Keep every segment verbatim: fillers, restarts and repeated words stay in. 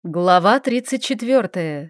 Глава тридцать четвёртая.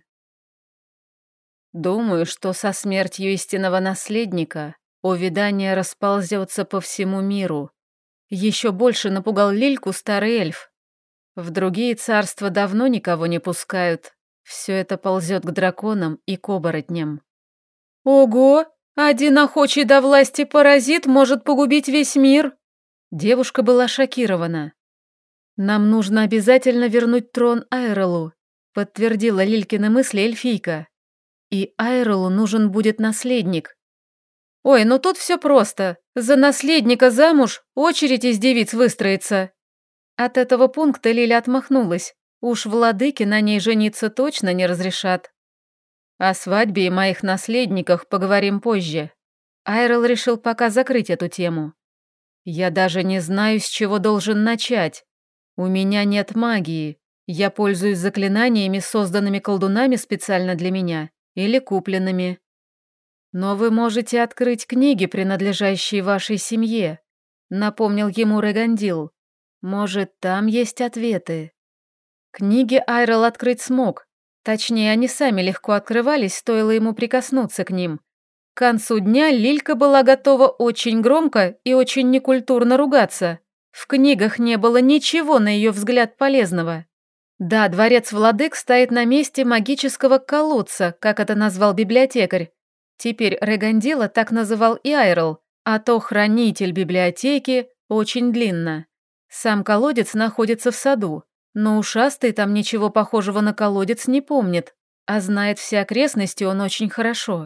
Думаю, что со смертью истинного наследника увядание расползется по всему миру. Еще больше напугал Лильку старый эльф. В другие царства давно никого не пускают. Все это ползет к драконам и к оборотням. Ого! Один охочий до власти паразит может погубить весь мир! Девушка была шокирована. «Нам нужно обязательно вернуть трон Айролу», подтвердила Лилькины мысли эльфийка. «И Айролу нужен будет наследник». «Ой, ну тут все просто. За наследника замуж очередь из девиц выстроится». От этого пункта Лиля отмахнулась. Уж владыки на ней жениться точно не разрешат. О свадьбе и моих наследниках поговорим позже. Айрол решил пока закрыть эту тему. «Я даже не знаю, с чего должен начать. У меня нет магии. Я пользуюсь заклинаниями, созданными колдунами специально для меня, или купленными. Но вы можете открыть книги, принадлежащие вашей семье», напомнил ему Регандил. «Может, там есть ответы». Книги Айрол открыть смог. Точнее, они сами легко открывались, стоило ему прикоснуться к ним. К концу дня Лилька была готова очень громко и очень некультурно ругаться. В книгах не было ничего, на ее взгляд, полезного. Да, дворец владык стоит на месте магического колодца, как это назвал библиотекарь. Теперь Регандила так называл и Айрол, а то хранитель библиотеки очень длинно. Сам колодец находится в саду, но ушастый там ничего похожего на колодец не помнит, а знает все окрестности он очень хорошо.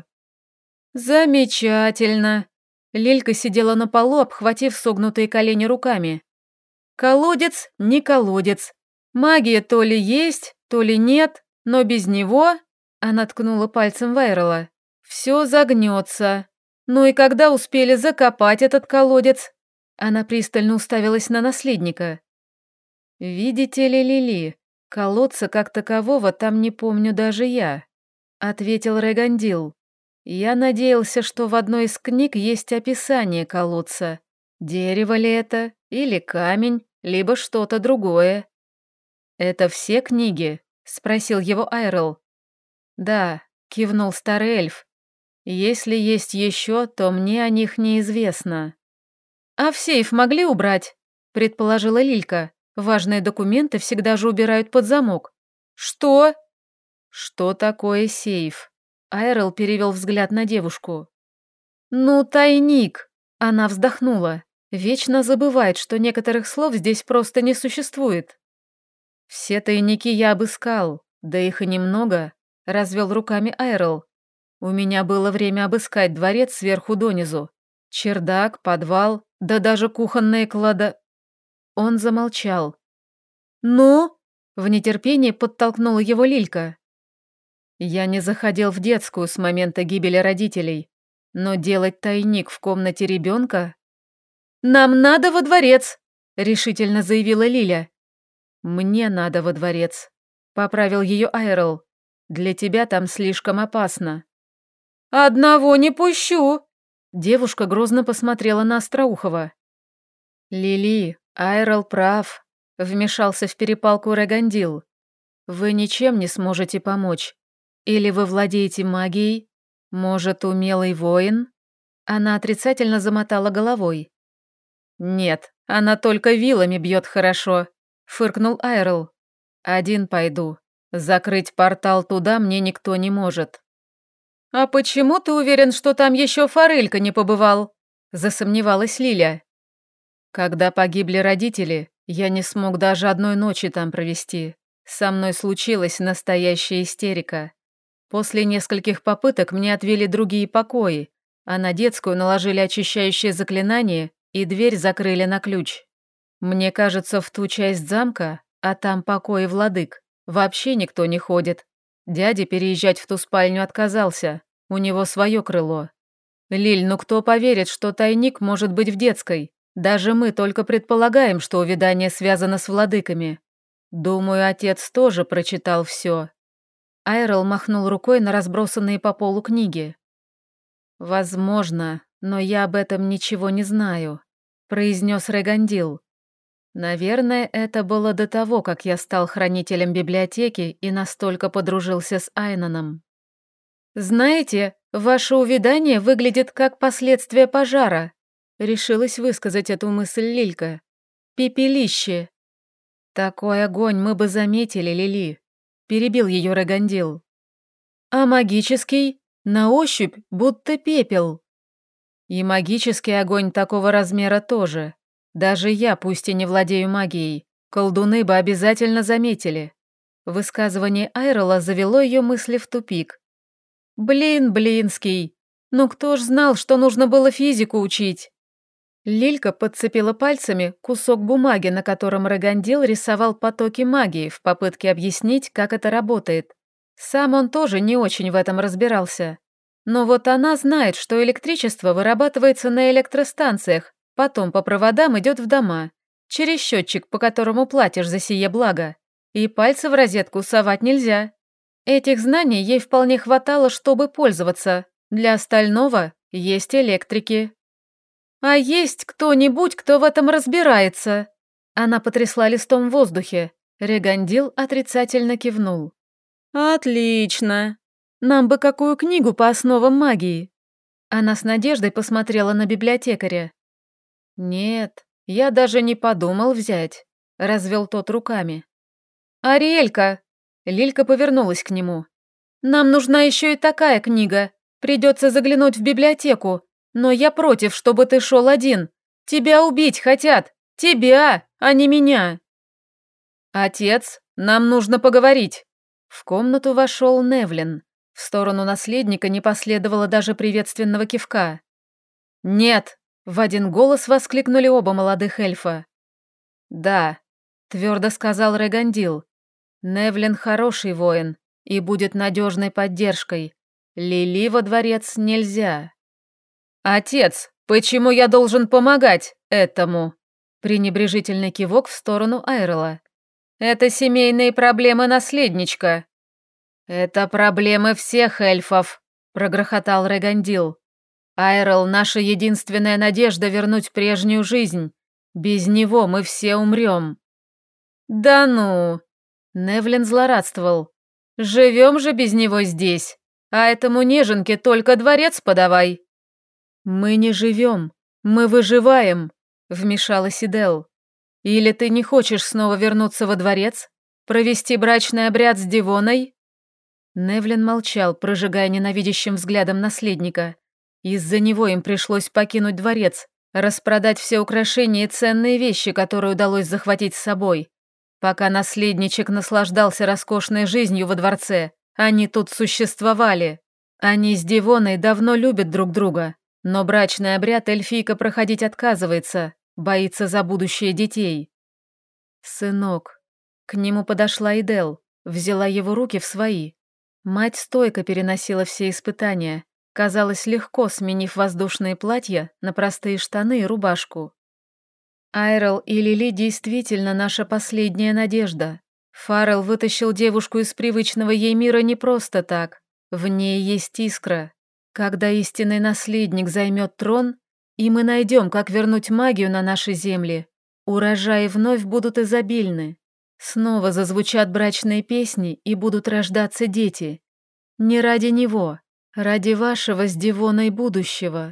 «Замечательно!» Лилька сидела на полу, обхватив согнутые колени руками. «Колодец не колодец. Магия то ли есть, то ли нет, но без него...» Она ткнула пальцем в Айрола. «Все загнется. Ну и когда успели закопать этот колодец?» Она пристально уставилась на наследника. «Видите ли, Лили, колодца как такового там не помню даже я», ответил Регандил. «Я надеялся, что в одной из книг есть описание колодца. Дерево ли это, или камень, либо что-то другое». «Это все книги?» — спросил его Айрол. «Да», — кивнул старый эльф. «Если есть еще, то мне о них неизвестно». «А в сейф могли убрать?» — предположила Лилька. «Важные документы всегда же убирают под замок». «Что?» «Что такое сейф?» Айрол перевел взгляд на девушку. «Ну, тайник!» Она вздохнула. Вечно забывает, что некоторых слов здесь просто не существует. «Все тайники я обыскал, да их и немного», — развел руками Айрол. «У меня было время обыскать дворец сверху донизу. Чердак, подвал, да даже кухонные клада...» Он замолчал. «Ну?» — в нетерпении подтолкнула его Лилька. «Я не заходил в детскую с момента гибели родителей, но делать тайник в комнате ребенка...» «Нам надо во дворец!» — решительно заявила Лиля. «Мне надо во дворец», — поправил ее Айрол. «Для тебя там слишком опасно». «Одного не пущу!» Девушка грозно посмотрела на Остроухова. «Лили, Айрол прав», — вмешался в перепалку Регандил. «Вы ничем не сможете помочь. Или вы владеете магией? Может, умелый воин?» Она отрицательно замотала головой. «Нет, она только вилами бьет хорошо», — фыркнул Айрол. «Один пойду. Закрыть портал туда мне никто не может». «А почему ты уверен, что там еще Форелька не побывал?» — засомневалась Лиля. «Когда погибли родители, я не смог даже одной ночи там провести. Со мной случилась настоящая истерика. После нескольких попыток мне отвели другие покои, а на детскую наложили очищающее заклинание и дверь закрыли на ключ. Мне кажется, в ту часть замка, а там покои владык, вообще никто не ходит. Дядя переезжать в ту спальню отказался, у него свое крыло. Лиль, ну кто поверит, что тайник может быть в детской? Даже мы только предполагаем, что увядание связано с владыками. Думаю, отец тоже прочитал все». Айрол махнул рукой на разбросанные по полу книги. «Возможно, но я об этом ничего не знаю», — произнес Регандил. Наверное, это было до того, как я стал хранителем библиотеки и настолько подружился с Айноном. «Знаете, ваше увядание выглядит как последствие пожара», — решилась высказать эту мысль Лилька. «Пепелище». «Такой огонь мы бы заметили, Лили», — перебил ее Регандил. «А магический? На ощупь, будто пепел». «И магический огонь такого размера тоже. Даже я, пусть и не владею магией, колдуны бы обязательно заметили». Высказывание Айрола завело ее мысли в тупик. «Блин, Блинский, ну кто ж знал, что нужно было физику учить?» Лилька подцепила пальцами кусок бумаги, на котором Регандил рисовал потоки магии в попытке объяснить, как это работает. Сам он тоже не очень в этом разбирался. Но вот она знает, что электричество вырабатывается на электростанциях, потом по проводам идет в дома, через счетчик, по которому платишь за сие благо. И пальцы в розетку совать нельзя. Этих знаний ей вполне хватало, чтобы пользоваться. Для остального есть электрики. «А есть кто-нибудь, кто в этом разбирается?» Она потрясла листом в воздухе. Регандил отрицательно кивнул. «Отлично. Нам бы какую книгу по основам магии?» Она с надеждой посмотрела на библиотекаря. «Нет, я даже не подумал взять», — развел тот руками. «Ариэлька!» Лилька повернулась к нему. «Нам нужна еще и такая книга. Придется заглянуть в библиотеку. Но я против, чтобы ты шел один. Тебя убить хотят. Тебя, а не меня». «Отец, нам нужно поговорить». В комнату вошел Невлин. В сторону наследника не последовало даже приветственного кивка. «Нет!» — в один голос воскликнули оба молодых эльфа. «Да», — твердо сказал Регандил. «Невлин хороший воин и будет надежной поддержкой. Лили во дворец нельзя». «Отец, почему я должен помогать этому?» Пренебрежительный кивок в сторону Айрела. «Это семейные проблемы наследничка». «Это проблемы всех эльфов», — прогрохотал Регандил. «Айрел — наша единственная надежда вернуть прежнюю жизнь. Без него мы все умрем». «Да ну!» — Невлин злорадствовал. «Живем же без него здесь, а этому неженке только дворец подавай». «Мы не живем, мы выживаем», — вмешалась Идел. «Или ты не хочешь снова вернуться во дворец? Провести брачный обряд с Дивоной?» Невлин молчал, прожигая ненавидящим взглядом наследника. Из-за него им пришлось покинуть дворец, распродать все украшения и ценные вещи, которые удалось захватить с собой. Пока наследничек наслаждался роскошной жизнью во дворце, они тут существовали. Они с Дивоной давно любят друг друга, но брачный обряд эльфийка проходить отказывается, боится за будущее детей. «Сынок», к нему подошла Идел, взяла его руки в свои. Мать стойко переносила все испытания, казалось, легко сменив воздушные платья на простые штаны и рубашку. Айрел и Лили действительно наша последняя надежда. Фаррелл вытащил девушку из привычного ей мира не просто так. В ней есть искра. Когда истинный наследник займет трон, и мы найдем, как вернуть магию на наши земли, урожаи вновь будут изобильны. Снова зазвучат брачные песни и будут рождаться дети. Не ради него, ради вашего с Дивоной будущего.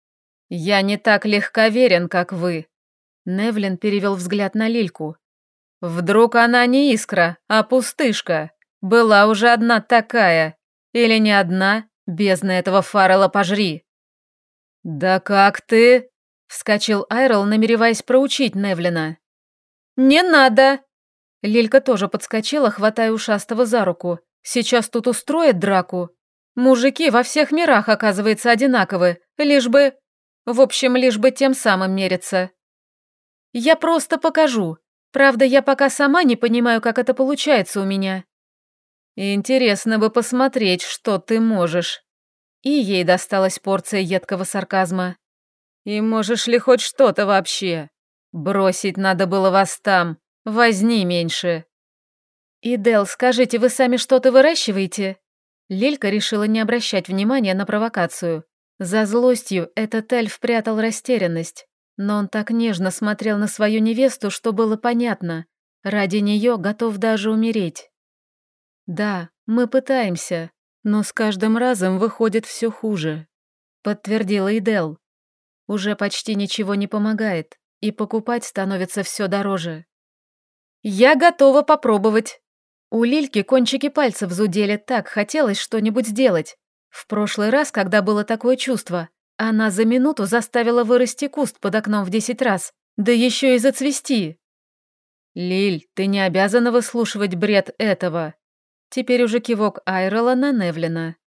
«Я не так легковерен, как вы», — Невлин перевел взгляд на Лильку. «Вдруг она не искра, а пустышка? Была уже одна такая. Или не одна? Бездна этого Фаррелла пожри». «Да как ты?» — вскочил Айрел, намереваясь проучить Невлина. «Не надо!» Лилька тоже подскочила, хватая ушастого за руку. «Сейчас тут устроят драку. Мужики во всех мирах, оказывается, одинаковы, лишь бы... В общем, лишь бы тем самым мериться. Я просто покажу. Правда, я пока сама не понимаю, как это получается у меня». «Интересно бы посмотреть, что ты можешь». И ей досталась порция едкого сарказма. «И можешь ли хоть что-то вообще? Бросить надо было вас там, возни меньше». «Идел, скажите, вы сами что-то выращиваете?» Лилька решила не обращать внимания на провокацию. За злостью этот эльф прятал растерянность. Но он так нежно смотрел на свою невесту, что было понятно, ради нее готов даже умереть. «Да, мы пытаемся, но с каждым разом выходит все хуже», — подтвердила Идел. «Уже почти ничего не помогает, и покупать становится все дороже». «Я готова попробовать». У Лильки кончики пальцев зудели, так хотелось что-нибудь сделать. В прошлый раз, когда было такое чувство, она за минуту заставила вырасти куст под окном в десять раз, да еще и зацвести. «Лиль, ты не обязана выслушивать бред этого». Теперь уже кивок Айрела на Невлина.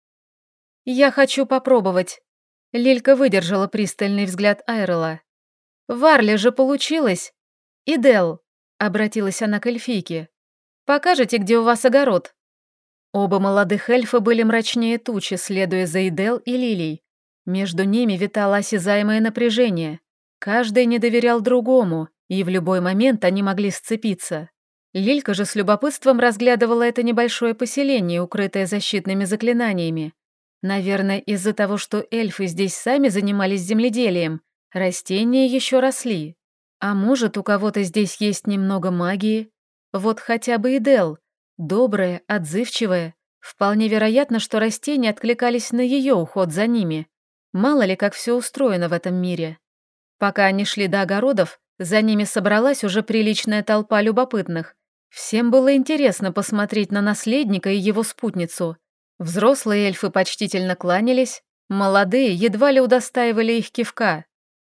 «Я хочу попробовать». Лилька выдержала пристальный взгляд Айрела. «В Арле же получилось. Идел», — обратилась она к эльфийке, — «покажете, где у вас огород?» Оба молодых эльфа были мрачнее тучи, следуя за Идел и Лилией. Между ними витало осязаемое напряжение. Каждый не доверял другому, и в любой момент они могли сцепиться. Лилька же с любопытством разглядывала это небольшое поселение, укрытое защитными заклинаниями. Наверное, из-за того, что эльфы здесь сами занимались земледелием, растения еще росли. А может, у кого-то здесь есть немного магии? Вот хотя бы Идел, добрая, отзывчивая. Вполне вероятно, что растения откликались на ее уход за ними. Мало ли, как все устроено в этом мире. Пока они шли до огородов, за ними собралась уже приличная толпа любопытных. Всем было интересно посмотреть на наследника и его спутницу. Взрослые эльфы почтительно кланялись, молодые едва ли удостаивали их кивка.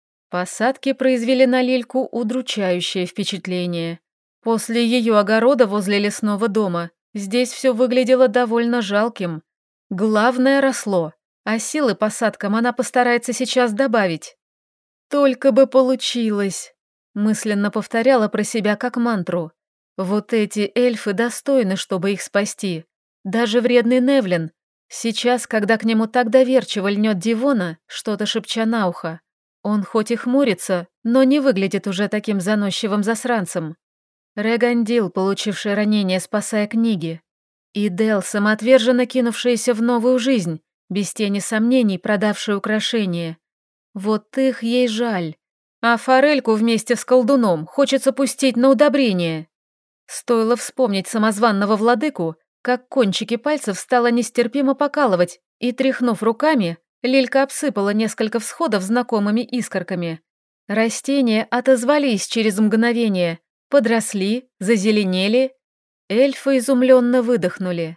Посадки произвели на Лильку удручающее впечатление. После ее огорода возле лесного дома здесь все выглядело довольно жалким. Главное росло, а силы посадкам она постарается сейчас добавить. «Только бы получилось», — мысленно повторяла про себя как мантру. «Вот эти эльфы достойны, чтобы их спасти. Даже вредный Невлин. Сейчас, когда к нему так доверчиво льнет Дивона, что-то шепча на ухо. Он хоть и хмурится, но не выглядит уже таким заносчивым засранцем. Регандил, получивший ранение, спасая книги. И Дел, самоотверженно кинувшаяся в новую жизнь, без тени сомнений продавшая украшения. Вот их ей жаль. А форельку вместе с колдуном хочется пустить на удобрение. Стоило вспомнить самозванного владыку, как кончики пальцев стало нестерпимо покалывать, и, тряхнув руками, Лилька обсыпала несколько всходов знакомыми искорками. Растения отозвались через мгновение, подросли, зазеленели. Эльфы изумленно выдохнули.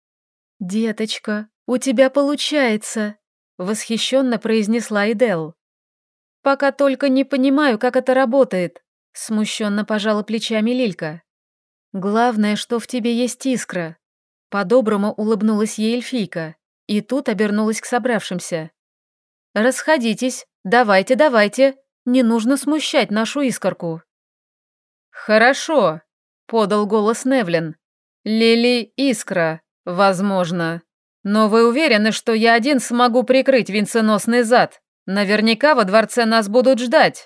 «Деточка, у тебя получается», — восхищенно произнесла Идел. «Пока только не понимаю, как это работает», — смущенно пожала плечами Лилька. «Главное, что в тебе есть искра», — по-доброму улыбнулась ей эльфийка, и тут обернулась к собравшимся. «Расходитесь, давайте, давайте, не нужно смущать нашу искорку». «Хорошо», — подал голос Невлин. «Лили Искра, возможно. Но вы уверены, что я один смогу прикрыть венценосный зад? Наверняка во дворце нас будут ждать».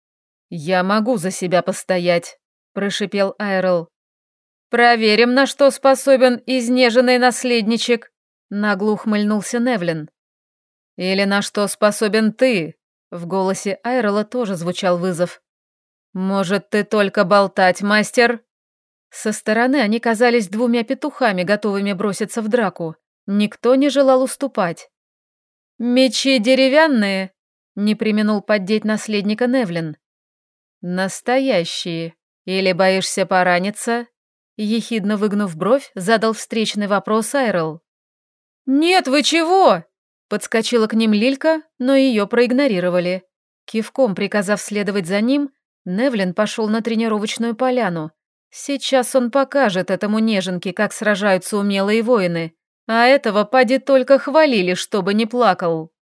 «Я могу за себя постоять», — прошипел Айрел. «Проверим, на что способен изнеженный наследничек», — нагло ухмыльнулся Невлин. «Или на что способен ты?» — в голосе Айрела тоже звучал вызов. «Может, ты только болтать, мастер?» Со стороны они казались двумя петухами, готовыми броситься в драку. Никто не желал уступать. «Мечи деревянные?» — не преминул поддеть наследника Невлин. «Настоящие. Или боишься пораниться?» Ехидно выгнув бровь, задал встречный вопрос Айрел. «Нет, вы чего?» Подскочила к ним Лилька, но ее проигнорировали. Кивком приказав следовать за ним, Невлин пошел на тренировочную поляну. Сейчас он покажет этому неженке, как сражаются умелые воины, а этого поди только хвалили, чтобы не плакал.